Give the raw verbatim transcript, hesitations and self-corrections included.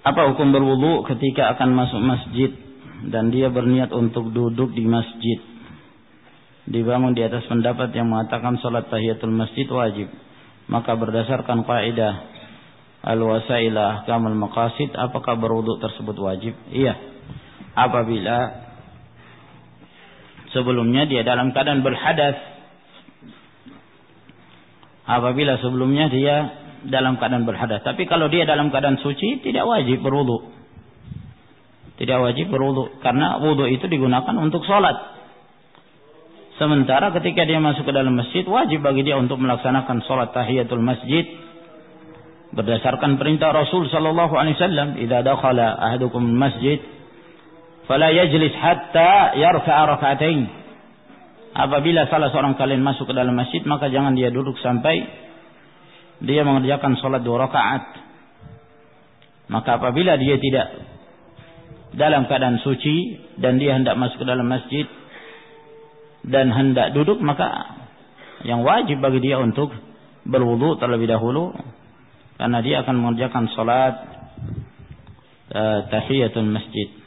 Apa hukum berwudu ketika akan masuk masjid dan dia berniat untuk duduk di masjid? Dibangun di atas pendapat yang mengatakan salat tahiyatul masjid wajib. Maka berdasarkan kaidah al-wasaila ahkamul maqasid, apakah berwudu tersebut wajib? Iya. Apabila sebelumnya dia dalam keadaan berhadas. Apabila sebelumnya dia dalam keadaan berhadas. Tapi kalau dia dalam keadaan suci, tidak wajib berwudu. Tidak wajib berwudu. Karena wudu itu digunakan untuk sholat. Sementara ketika dia masuk ke dalam masjid, wajib bagi dia untuk melaksanakan sholat tahiyatul masjid. Berdasarkan perintah Rasul sallallahu alaihi wasallam, "Idza dakhala ahadukum masjid, fala yajlis hatta yarka'a rak'atain." Apabila salah seorang kalian masuk ke dalam masjid, maka jangan dia duduk sampai dia mengerjakan sholat dua rakaat. Maka apabila dia tidak dalam keadaan suci dan dia hendak masuk ke dalam masjid dan hendak duduk, maka yang wajib bagi dia untuk berwudu terlebih dahulu, karena dia akan mengerjakan sholat uh, tahiyatul masjid.